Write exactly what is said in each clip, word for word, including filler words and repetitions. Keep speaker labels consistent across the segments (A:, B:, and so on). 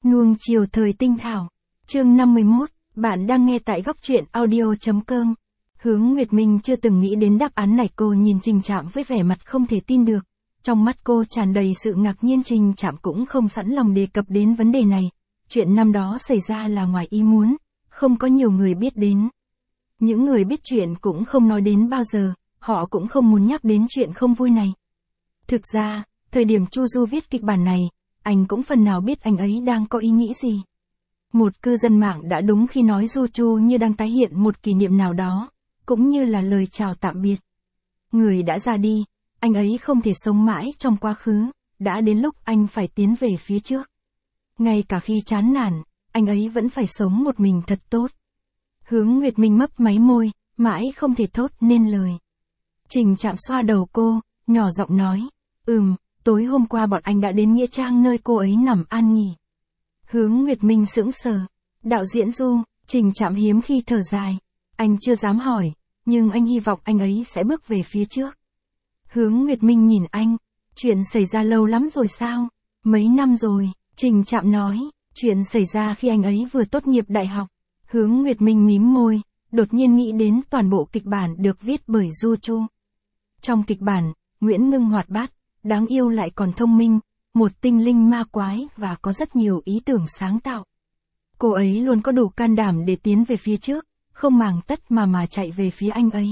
A: Nuông chiều thời tinh thảo. Chương năm mươi mốt, bạn đang nghe tại góc truyện audio.com. Hướng Nguyệt Minh chưa từng nghĩ đến đáp án này. Cô nhìn Trình Trạm với vẻ mặt không thể tin được. Trong mắt cô tràn đầy sự ngạc nhiên. Trình Trạm cũng không sẵn lòng đề cập đến vấn đề này. Chuyện năm đó xảy ra là ngoài ý muốn, không có nhiều người biết đến. Những người biết chuyện cũng không nói đến bao giờ, họ cũng không muốn nhắc đến chuyện không vui này. Thực ra, thời điểm Chu Du viết kịch bản này, anh cũng phần nào biết anh ấy đang có ý nghĩ gì. Một cư dân mạng đã đúng khi nói Du Chu như đang tái hiện một kỷ niệm nào đó, cũng như là lời chào tạm biệt. Người đã ra đi, anh ấy không thể sống mãi trong quá khứ, đã đến lúc anh phải tiến về phía trước. Ngay cả khi chán nản, anh ấy vẫn phải sống một mình thật tốt. Hướng Nguyệt Minh mấp máy môi, mãi không thể thốt nên lời. Trình Trạm xoa đầu cô, nhỏ giọng nói, ừm, tối hôm qua bọn anh đã đến Nghĩa Trang nơi cô ấy nằm an nghỉ. Hướng Nguyệt Minh sững sờ. Đạo diễn Du, Trình Trạm hiếm khi thở dài. Anh chưa dám hỏi, nhưng anh hy vọng anh ấy sẽ bước về phía trước. Hướng Nguyệt Minh nhìn anh, chuyện xảy ra lâu lắm rồi sao? Mấy năm rồi, Trình Trạm nói, chuyện xảy ra khi anh ấy vừa tốt nghiệp đại học. Hướng Nguyệt Minh mím môi, đột nhiên nghĩ đến toàn bộ kịch bản được viết bởi Du Chu. Trong kịch bản, Nguyễn Ngưng hoạt bát, đáng yêu lại còn thông minh, một tinh linh ma quái và có rất nhiều ý tưởng sáng tạo. Cô ấy luôn có đủ can đảm để tiến về phía trước, không màng tất mà mà chạy về phía anh ấy.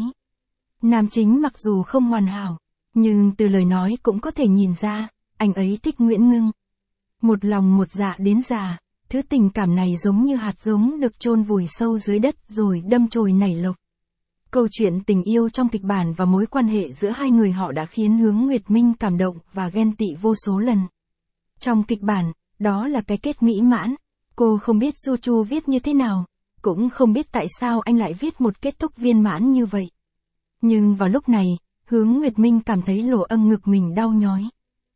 A: Nam chính mặc dù không hoàn hảo, nhưng từ lời nói cũng có thể nhìn ra, anh ấy thích Nguyễn Ngưng. Một lòng một dạ đến già, thứ tình cảm này giống như hạt giống được chôn vùi sâu dưới đất rồi đâm chồi nảy lộc. Câu chuyện tình yêu trong kịch bản và mối quan hệ giữa hai người họ đã khiến Hướng Nguyệt Minh cảm động và ghen tị vô số lần. Trong kịch bản, đó là cái kết mỹ mãn. Cô không biết Du Chu viết như thế nào, cũng không biết tại sao anh lại viết một kết thúc viên mãn như vậy. Nhưng vào lúc này, Hướng Nguyệt Minh cảm thấy lỗ âm ngực mình đau nhói.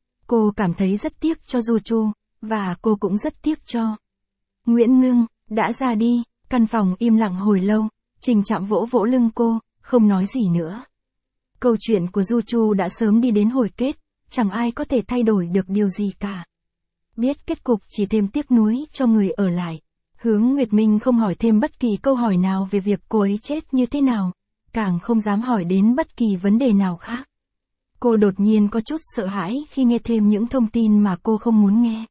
A: Cô cảm thấy rất tiếc cho Du Chu, và cô cũng rất tiếc cho Nguyễn Ngưng. Đã ra đi, căn phòng im lặng hồi lâu. Trình Trạm vỗ vỗ lưng cô, không nói gì nữa. Câu chuyện của Du Chu đã sớm đi đến hồi kết, chẳng ai có thể thay đổi được điều gì cả. Biết kết cục chỉ thêm tiếc nuối cho người ở lại. Hướng Nguyệt Minh không hỏi thêm bất kỳ câu hỏi nào về việc cô ấy chết như thế nào, càng không dám hỏi đến bất kỳ vấn đề nào khác. Cô đột nhiên có chút sợ hãi khi nghe thêm những thông tin mà cô không muốn nghe.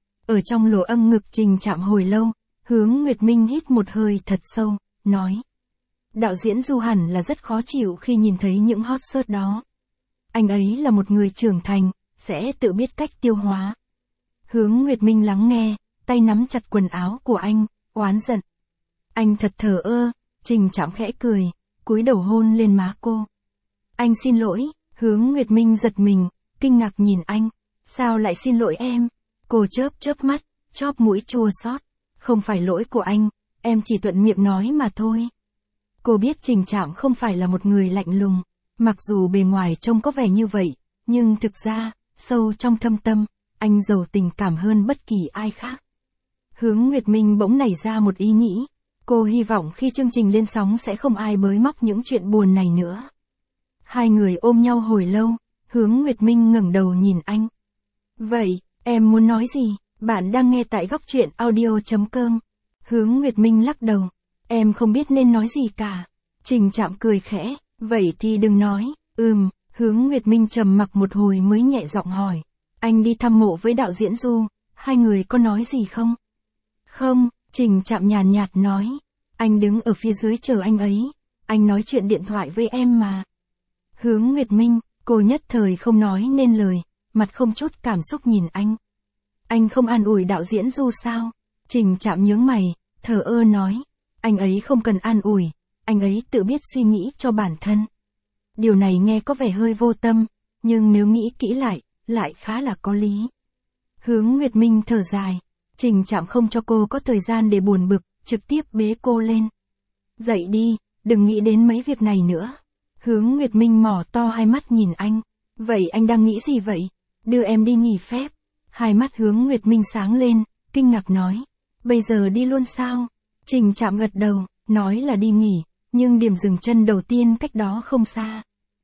A: Ở trong lỗ âm ngực Trình Trạm hồi lâu, Hướng Nguyệt Minh hít một hơi thật sâu, nói. Đạo diễn Du hẳn là rất khó chịu khi nhìn thấy những hot search đó. Anh ấy là một người trưởng thành, sẽ tự biết cách tiêu hóa. Hướng Nguyệt Minh lắng nghe, tay nắm chặt quần áo của anh, oán giận. Anh thật thờ ơ. Trình Trạm khẽ cười, cúi đầu hôn lên má cô. Anh xin lỗi. Hướng Nguyệt Minh giật mình, kinh ngạc nhìn anh. Sao lại xin lỗi em? Cô chớp chớp mắt, chóp mũi chua xót. Không phải lỗi của anh, em chỉ thuận miệng nói mà thôi. Cô biết Trình Trạm không phải là một người lạnh lùng, mặc dù bề ngoài trông có vẻ như vậy, nhưng thực ra, sâu trong thâm tâm, anh giàu tình cảm hơn bất kỳ ai khác. Hướng Nguyệt Minh bỗng nảy ra một ý nghĩ, cô hy vọng khi chương trình lên sóng sẽ không ai bới móc những chuyện buồn này nữa. Hai người ôm nhau hồi lâu, Hướng Nguyệt Minh ngẩng đầu nhìn anh. Vậy, em muốn nói gì? Bạn đang nghe tại góc truyện audio.com. Hướng Nguyệt Minh lắc đầu. Em không biết nên nói gì cả. Trình Trạm cười khẽ. Vậy thì đừng nói. Ừm. Hướng Nguyệt Minh trầm mặc một hồi mới nhẹ giọng hỏi. Anh đi thăm mộ với đạo diễn Du, hai người có nói gì không? Không. Trình Trạm nhàn nhạt nói. Anh đứng ở phía dưới chờ anh ấy. Anh nói chuyện điện thoại với em mà. Hướng Nguyệt Minh, cô nhất thời không nói nên lời, mặt không chút cảm xúc nhìn anh. Anh không an ủi đạo diễn Du sao? Trình Trạm nhướng mày, thờ ơ nói. Anh ấy không cần an ủi, anh ấy tự biết suy nghĩ cho bản thân. Điều này nghe có vẻ hơi vô tâm, nhưng nếu nghĩ kỹ lại, lại khá là có lý. Hướng Nguyệt Minh thở dài. Trình Trạm không cho cô có thời gian để buồn bực, trực tiếp bế cô lên. Dậy đi, đừng nghĩ đến mấy việc này nữa. Hướng Nguyệt Minh mỏ to hai mắt nhìn anh. Vậy anh đang nghĩ gì vậy? Đưa em đi nghỉ phép. Hai mắt Hướng Nguyệt Minh sáng lên, kinh ngạc nói. Bây giờ đi luôn sao? Trình Trạm gật đầu, nói là đi nghỉ, nhưng điểm dừng chân đầu tiên cách đó không xa.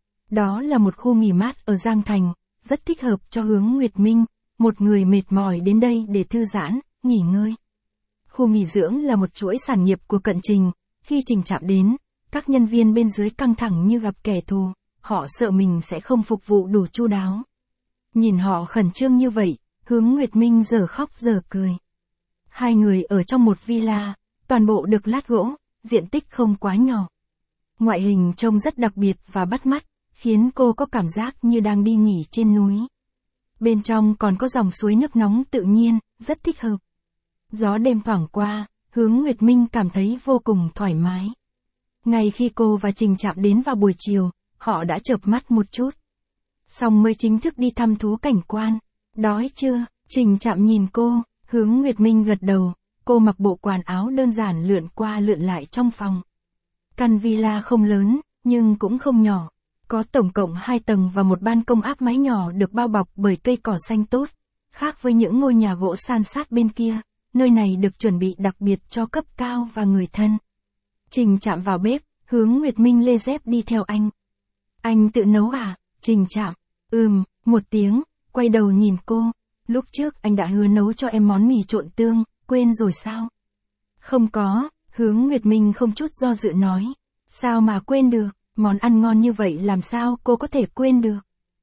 A: Đó là một khu nghỉ mát ở Giang Thành, rất thích hợp cho Hướng Nguyệt Minh, một người mệt mỏi đến đây để thư giãn, nghỉ ngơi. Khu nghỉ dưỡng là một chuỗi sản nghiệp của Cận Trình, khi Trình Trạm đến, các nhân viên bên dưới căng thẳng như gặp kẻ thù, họ sợ mình sẽ không phục vụ đủ chu đáo. Nhìn họ khẩn trương như vậy, Hướng Nguyệt Minh giờ khóc giờ cười. Hai người ở trong một villa, toàn bộ được lát gỗ, diện tích không quá nhỏ. Ngoại hình trông rất đặc biệt và bắt mắt, khiến cô có cảm giác như đang đi nghỉ trên núi. Bên trong còn có dòng suối nước nóng tự nhiên, rất thích hợp. Gió đêm thoảng qua, Hướng Nguyệt Minh cảm thấy vô cùng thoải mái. Ngay khi cô và Trình Trạm đến vào buổi chiều, họ đã chợp mắt một chút. Xong mới chính thức đi thăm thú cảnh quan. Đói chưa? Trình Trạm nhìn cô, Hướng Nguyệt Minh gật đầu, cô mặc bộ quần áo đơn giản lượn qua lượn lại trong phòng. Căn villa không lớn, nhưng cũng không nhỏ. Có tổng cộng hai tầng và một ban công áp mái nhỏ được bao bọc bởi cây cỏ xanh tốt. Khác với những ngôi nhà gỗ san sát bên kia, nơi này được chuẩn bị đặc biệt cho cấp cao và người thân. Trình Trạm vào bếp, Hướng Nguyệt Minh lê dép đi theo anh. Anh tự nấu à? Trình Trạm. Ừm, một tiếng, quay đầu nhìn cô. Lúc trước anh đã hứa nấu cho em món mì trộn tương, quên rồi sao? Không có, Hướng Nguyệt Minh không chút do dự nói. Sao mà quên được, món ăn ngon như vậy làm sao cô có thể quên được?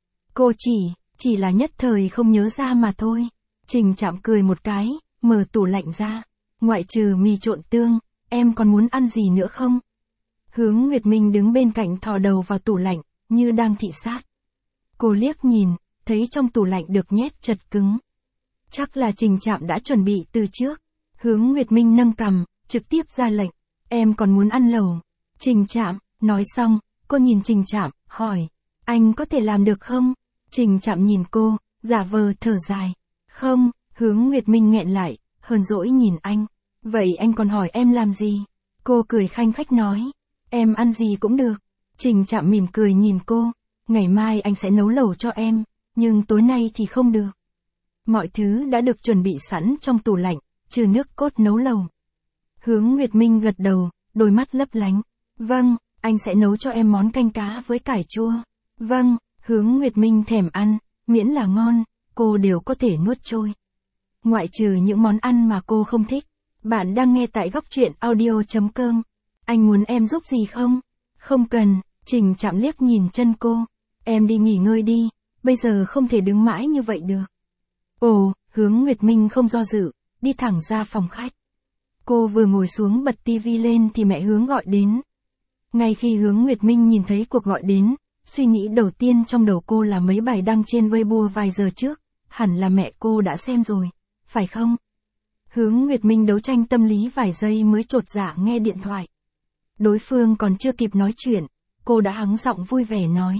A: Cô chỉ, chỉ là nhất thời không nhớ ra mà thôi. Trình Trạm cười một cái, mở tủ lạnh ra. Ngoại trừ mì trộn tương, em còn muốn ăn gì nữa không? Hướng Nguyệt Minh đứng bên cạnh thò đầu vào tủ lạnh, như đang thị sát. Cô liếc nhìn, thấy trong tủ lạnh được nhét chật cứng. Chắc là Trình Trạm đã chuẩn bị từ trước. Hướng Nguyệt Minh nâng cằm, trực tiếp ra lệnh. Em còn muốn ăn lẩu. Trình Trạm, nói xong, cô nhìn Trình Trạm, hỏi. Anh có thể làm được không? Trình Trạm nhìn cô, giả vờ thở dài. Không, Hướng Nguyệt Minh nghẹn lại, hờn dỗi nhìn anh. Vậy anh còn hỏi em làm gì? Cô cười khanh khách nói. Em ăn gì cũng được. Trình Trạm mỉm cười nhìn cô. Ngày mai anh sẽ nấu lẩu cho em, nhưng tối nay thì không được. Mọi thứ đã được chuẩn bị sẵn trong tủ lạnh, trừ nước cốt nấu lẩu. Hướng Nguyệt Minh gật đầu, đôi mắt lấp lánh. Vâng, anh sẽ nấu cho em món canh cá với cải chua. Vâng, Hướng Nguyệt Minh thèm ăn, miễn là ngon, cô đều có thể nuốt trôi. Ngoại trừ những món ăn mà cô không thích. Bạn đang nghe tại góc truyện audio chấm com. Anh muốn em giúp gì không? Không cần, Trình Trạm liếc nhìn chân cô. Em đi nghỉ ngơi đi, bây giờ không thể đứng mãi như vậy được. Ồ, Hướng Nguyệt Minh không do dự, đi thẳng ra phòng khách. Cô vừa ngồi xuống bật tivi lên thì mẹ Hướng gọi đến. Ngay khi Hướng Nguyệt Minh nhìn thấy cuộc gọi đến, suy nghĩ đầu tiên trong đầu cô là mấy bài đăng trên Weibo vài giờ trước, hẳn là mẹ cô đã xem rồi, phải không? Hướng Nguyệt Minh đấu tranh tâm lý vài giây mới chột dạ nghe điện thoại. Đối phương còn chưa kịp nói chuyện, cô đã hắng giọng vui vẻ nói.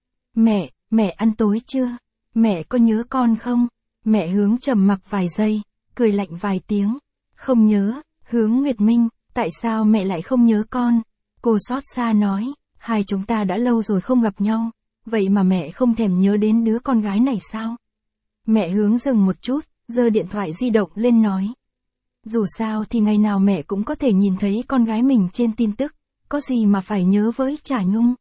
A: Mẹ, mẹ ăn tối chưa? Mẹ có nhớ con không? Mẹ Hướng trầm mặc vài giây, cười lạnh vài tiếng. Không nhớ, Hướng Nguyệt Minh, tại sao mẹ lại không nhớ con? Cô xót xa nói, hai chúng ta đã lâu rồi không gặp nhau, vậy mà mẹ không thèm nhớ đến đứa con gái này sao? Mẹ Hướng dừng một chút, giơ điện thoại di động lên nói. Dù sao thì ngày nào mẹ cũng có thể nhìn thấy con gái mình trên tin tức, có gì mà phải nhớ với Trà Nhung.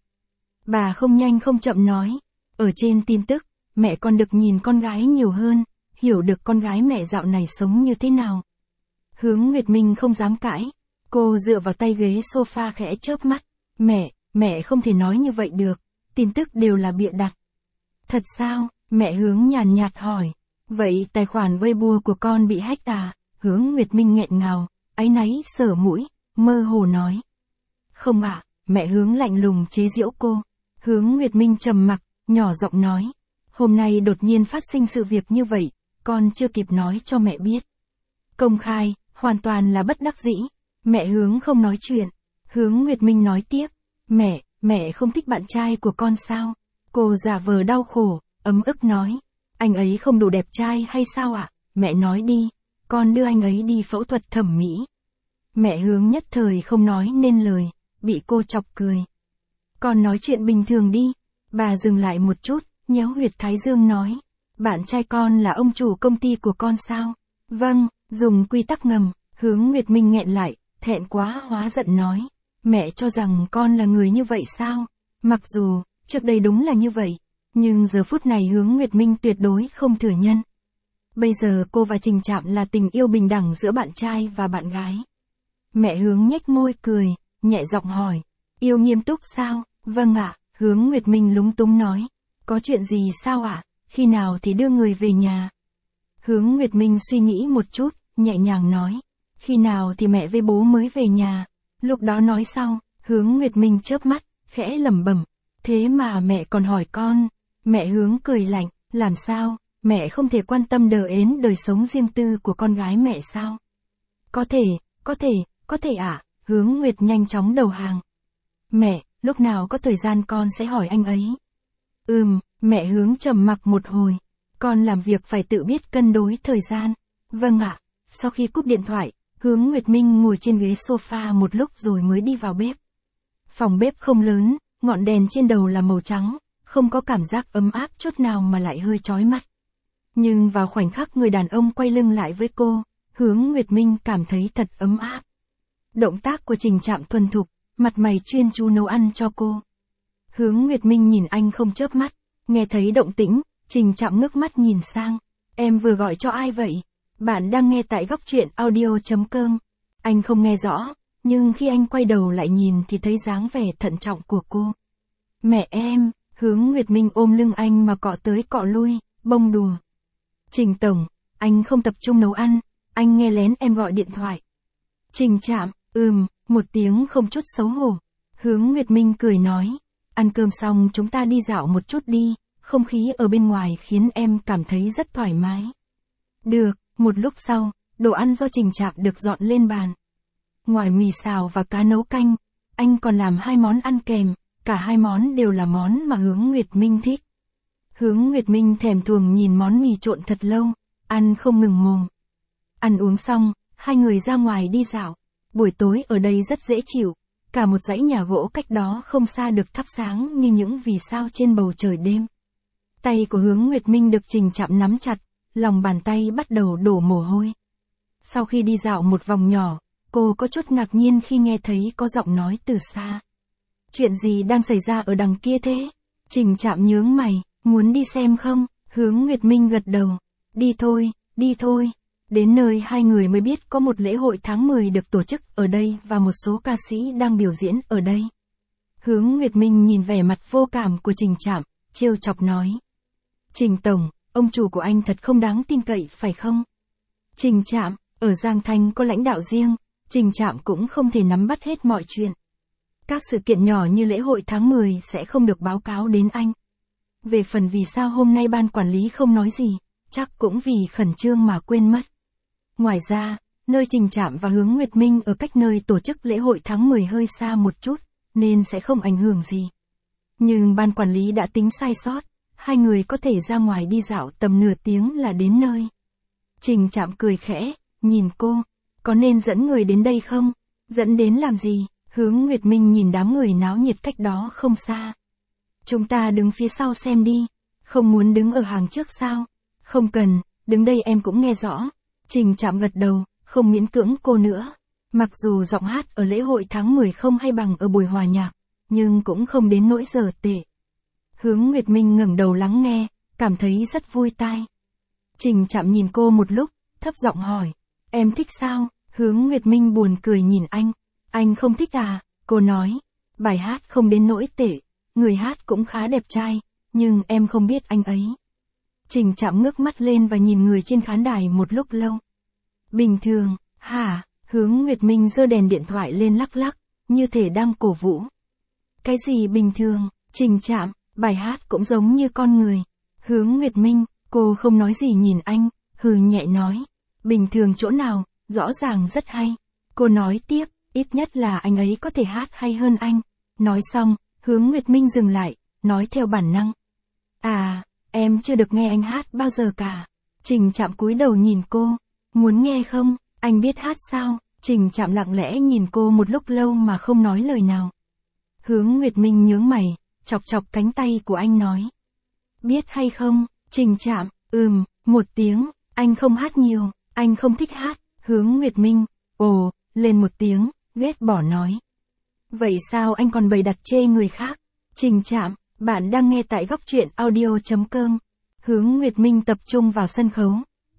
A: Bà không nhanh không chậm nói, ở trên tin tức, mẹ còn được nhìn con gái nhiều hơn, hiểu được con gái mẹ dạo này sống như thế nào. Hướng Nguyệt Minh không dám cãi, cô dựa vào tay ghế sofa khẽ chớp mắt. Mẹ, mẹ không thể nói như vậy được, tin tức đều là bịa đặt. Thật sao? Mẹ Hướng nhàn nhạt hỏi. Vậy tài khoản Weibo của con bị hack à? Hướng Nguyệt Minh nghẹn ngào, áy náy sờ mũi, mơ hồ nói. Không ạ, mẹ Hướng lạnh lùng chế giễu cô. Hướng Nguyệt Minh trầm mặc, nhỏ giọng nói. Hôm nay đột nhiên phát sinh sự việc như vậy, con chưa kịp nói cho mẹ biết. Công khai, hoàn toàn là bất đắc dĩ. Mẹ Hướng không nói chuyện. Hướng Nguyệt Minh nói tiếp. Mẹ, mẹ không thích bạn trai của con sao? Cô giả vờ đau khổ, ấm ức nói. Anh ấy không đủ đẹp trai hay sao ạ? Mẹ nói đi, con đưa anh ấy đi phẫu thuật thẩm mỹ. Mẹ Hướng nhất thời không nói nên lời, bị cô chọc cười. Con nói chuyện bình thường đi. Bà dừng lại một chút, nhéo huyệt thái dương nói. Bạn trai con là ông chủ công ty của con sao? Vâng, dùng quy tắc ngầm. Hướng Nguyệt Minh nghẹn lại, thẹn quá hóa giận nói. Mẹ cho rằng con là người như vậy sao? Mặc dù, trước đây đúng là như vậy, nhưng giờ phút này Hướng Nguyệt Minh tuyệt đối không thừa nhận. Bây giờ cô và Trình Trạm là tình yêu bình đẳng giữa bạn trai và bạn gái. Mẹ Hướng nhếch môi cười, nhẹ giọng hỏi. Yêu nghiêm túc sao? Vâng ạ, Hướng Nguyệt Minh lúng túng nói. Có chuyện gì sao ạ? Khi nào thì đưa người về nhà? Hướng Nguyệt Minh suy nghĩ một chút, nhẹ nhàng nói. Khi nào thì mẹ với bố mới về nhà? Lúc đó nói sau, Hướng Nguyệt Minh chớp mắt, khẽ lẩm bẩm. Thế mà mẹ còn hỏi con. Mẹ Hướng cười lạnh, làm sao? Mẹ không thể quan tâm đờ ến đời sống riêng tư của con gái mẹ sao? Có thể, có thể, có thể ạ, à? Hướng Nguyệt nhanh chóng đầu hàng. Mẹ, lúc nào có thời gian con sẽ hỏi anh ấy. Ừm, mẹ Hướng trầm mặc một hồi. Con làm việc phải tự biết cân đối thời gian. Vâng ạ. Sau khi cúp điện thoại, Hướng Nguyệt Minh ngồi trên ghế sofa một lúc rồi mới đi vào bếp. Phòng bếp không lớn, ngọn đèn trên đầu là màu trắng, không có cảm giác ấm áp chút nào mà lại hơi chói mắt. Nhưng vào khoảnh khắc người đàn ông quay lưng lại với cô, Hướng Nguyệt Minh cảm thấy thật ấm áp. Động tác của Trình Trạm thuần thục, mặt mày chuyên chú nấu ăn cho cô. Hướng Nguyệt Minh nhìn anh không chớp mắt, nghe thấy động tĩnh, Trình Trạm ngước mắt nhìn sang. Em vừa gọi cho ai vậy? Bạn đang nghe tại góc truyện audio.com. Anh không nghe rõ, nhưng khi anh quay đầu lại nhìn thì thấy dáng vẻ thận trọng của cô. Mẹ em, Hướng Nguyệt Minh ôm lưng anh mà cọ tới cọ lui, bông đùa. Trình Tổng, anh không tập trung nấu ăn, anh nghe lén em gọi điện thoại. Trình Trạm, ừm, một tiếng không chút xấu hổ. Hướng Nguyệt Minh cười nói, ăn cơm xong chúng ta đi dạo một chút đi, không khí ở bên ngoài khiến em cảm thấy rất thoải mái. Được, một lúc sau, đồ ăn do Trình Trạm được dọn lên bàn. Ngoài mì xào và cá nấu canh, anh còn làm hai món ăn kèm, cả hai món đều là món mà Hướng Nguyệt Minh thích. Hướng Nguyệt Minh thèm thuồng nhìn món mì trộn thật lâu, ăn không ngừng mồm. Ăn uống xong, hai người ra ngoài đi dạo. Buổi tối ở đây rất dễ chịu, cả một dãy nhà gỗ cách đó không xa được thắp sáng như những vì sao trên bầu trời đêm. Tay của Hướng Nguyệt Minh được Trình Trạm nắm chặt, lòng bàn tay bắt đầu đổ mồ hôi. Sau khi đi dạo một vòng nhỏ, cô có chút ngạc nhiên khi nghe thấy có giọng nói từ xa. Chuyện gì đang xảy ra ở đằng kia thế? Trình Trạm nhướng mày, muốn đi xem không? Hướng Nguyệt Minh gật đầu. Đi thôi, đi thôi. Đến nơi hai người mới biết có một lễ hội tháng mười được tổ chức ở đây và một số ca sĩ đang biểu diễn ở đây. Hướng Nguyệt Minh nhìn vẻ mặt vô cảm của Trình Trạm, trêu chọc nói. Trình Tổng, ông chủ của anh thật không đáng tin cậy phải không? Trình Trạm, ở Giang Thanh có lãnh đạo riêng, Trình Trạm cũng không thể nắm bắt hết mọi chuyện. Các sự kiện nhỏ như lễ hội tháng mười sẽ không được báo cáo đến anh. Về phần vì sao hôm nay ban quản lý không nói gì, chắc cũng vì khẩn trương mà quên mất. Ngoài ra, nơi Trình Trạm và Hướng Nguyệt Minh ở cách nơi tổ chức lễ hội tháng mười hơi xa một chút, nên sẽ không ảnh hưởng gì. Nhưng ban quản lý đã tính sai sót, hai người có thể ra ngoài đi dạo tầm nửa tiếng là đến nơi. Trình Trạm cười khẽ, nhìn cô, có nên dẫn người đến đây không? Dẫn đến làm gì? Hướng Nguyệt Minh nhìn đám người náo nhiệt cách đó không xa. Chúng ta đứng phía sau xem đi, không muốn đứng ở hàng trước sao? Không cần, đứng đây em cũng nghe rõ. Trình Trạm gật đầu, không miễn cưỡng cô nữa. Mặc dù giọng hát ở lễ hội tháng mười không hay bằng ở buổi hòa nhạc, nhưng cũng không đến nỗi dở tệ. Hướng Nguyệt Minh ngẩng đầu lắng nghe, cảm thấy rất vui tai. Trình Trạm nhìn cô một lúc, thấp giọng hỏi, em thích sao? Hướng Nguyệt Minh buồn cười nhìn anh, anh không thích à? Cô nói, bài hát không đến nỗi tệ, người hát cũng khá đẹp trai, nhưng em không biết anh ấy. Trình Trạm ngước mắt lên và nhìn người trên khán đài một lúc lâu. Bình thường, hả? Hướng Nguyệt Minh giơ đèn điện thoại lên lắc lắc, như thể đang cổ vũ. Cái gì bình thường? Trình Trạm, bài hát cũng giống như con người. Hướng Nguyệt Minh, cô không nói gì nhìn anh, hừ nhẹ nói. Bình thường chỗ nào, rõ ràng rất hay. Cô nói tiếp, ít nhất là anh ấy có thể hát hay hơn anh. Nói xong, Hướng Nguyệt Minh dừng lại, nói theo bản năng. À, em chưa được nghe anh hát bao giờ cả. Trình Trạm cúi đầu nhìn cô, muốn nghe không? Anh biết hát sao? Trình Trạm lặng lẽ nhìn cô một lúc lâu mà không nói lời nào. Hướng Nguyệt Minh nhướng mày, chọc chọc cánh tay của anh nói. Biết hay không? Trình Trạm, ừm, một tiếng, anh không hát nhiều, anh không thích hát. Hướng Nguyệt Minh, ồ, lên một tiếng, ghét bỏ nói. Vậy sao anh còn bày đặt chê người khác? Trình Trạm, bạn đang nghe tại góc truyện audio.com. Hướng Nguyệt Minh tập trung vào sân khấu,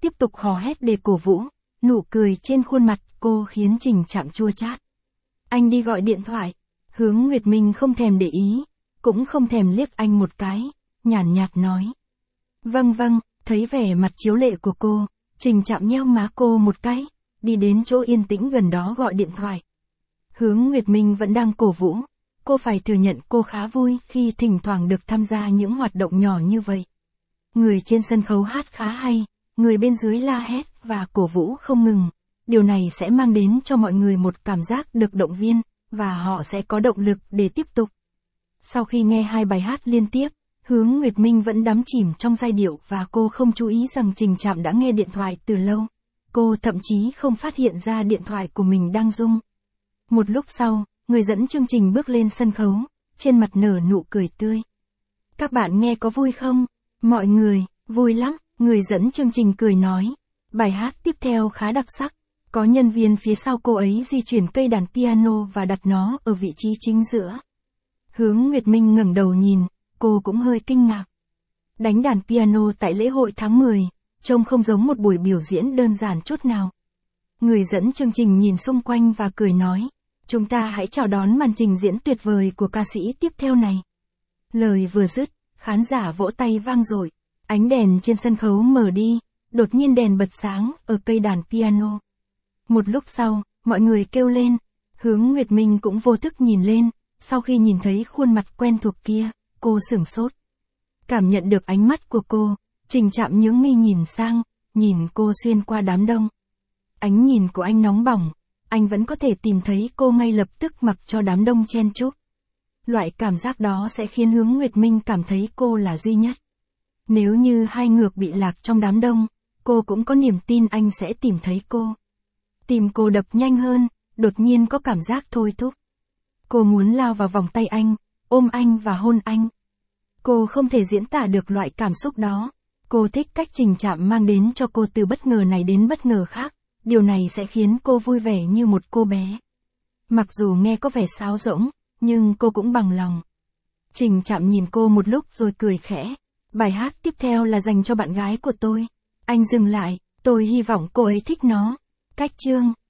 A: tiếp tục hò hét để cổ vũ, nụ cười trên khuôn mặt cô khiến Trình Trạm chua chát. Anh đi gọi điện thoại. Hướng Nguyệt Minh không thèm để ý, cũng không thèm liếc anh một cái, nhàn nhạt nói. Vâng vâng, thấy vẻ mặt chiếu lệ của cô, Trình Trạm nheo má cô một cái, đi đến chỗ yên tĩnh gần đó gọi điện thoại. Hướng Nguyệt Minh vẫn đang cổ vũ, cô phải thừa nhận cô khá vui khi thỉnh thoảng được tham gia những hoạt động nhỏ như vậy. Người trên sân khấu hát khá hay, người bên dưới la hét và cổ vũ không ngừng, điều này sẽ mang đến cho mọi người một cảm giác được động viên, và họ sẽ có động lực để tiếp tục. Sau khi nghe hai bài hát liên tiếp, Hướng Nguyệt Minh vẫn đắm chìm trong giai điệu và cô không chú ý rằng Trình Trạm đã nghe điện thoại từ lâu. Cô thậm chí không phát hiện ra điện thoại của mình đang rung. Một lúc sau, người dẫn chương trình bước lên sân khấu, trên mặt nở nụ cười tươi. Các bạn nghe có vui không? Mọi người, vui lắm, người dẫn chương trình cười nói. Bài hát tiếp theo khá đặc sắc. Có nhân viên phía sau cô ấy di chuyển cây đàn piano và đặt nó ở vị trí chính giữa. Hướng Nguyệt Minh ngẩng đầu nhìn, cô cũng hơi kinh ngạc. Đánh đàn piano tại lễ hội tháng mười, trông không giống một buổi biểu diễn đơn giản chút nào. Người dẫn chương trình nhìn xung quanh và cười nói, chúng ta hãy chào đón màn trình diễn tuyệt vời của ca sĩ tiếp theo này. Lời vừa dứt, khán giả vỗ tay vang dội, ánh đèn trên sân khấu mở đi, đột nhiên đèn bật sáng ở cây đàn piano. Một lúc sau, mọi người kêu lên, Hướng Nguyệt Minh cũng vô thức nhìn lên, sau khi nhìn thấy khuôn mặt quen thuộc kia, cô sửng sốt. Cảm nhận được ánh mắt của cô, Trình Trạm nhướng mi nhìn sang, nhìn cô xuyên qua đám đông. Ánh nhìn của anh nóng bỏng, anh vẫn có thể tìm thấy cô ngay lập tức mặc cho đám đông chen chúc. Loại cảm giác đó sẽ khiến Hướng Nguyệt Minh cảm thấy cô là duy nhất. Nếu như hai ngược bị lạc trong đám đông, cô cũng có niềm tin anh sẽ tìm thấy cô. Tim cô đập nhanh hơn, đột nhiên có cảm giác thôi thúc. Cô muốn lao vào vòng tay anh, ôm anh và hôn anh. Cô không thể diễn tả được loại cảm xúc đó. Cô thích cách Trình Trạm mang đến cho cô từ bất ngờ này đến bất ngờ khác. Điều này sẽ khiến cô vui vẻ như một cô bé. Mặc dù nghe có vẻ sáo rỗng, nhưng cô cũng bằng lòng. Trình Trạm nhìn cô một lúc rồi cười khẽ. Bài hát tiếp theo là dành cho bạn gái của tôi. Anh dừng lại, tôi hy vọng cô ấy thích nó. Cách chương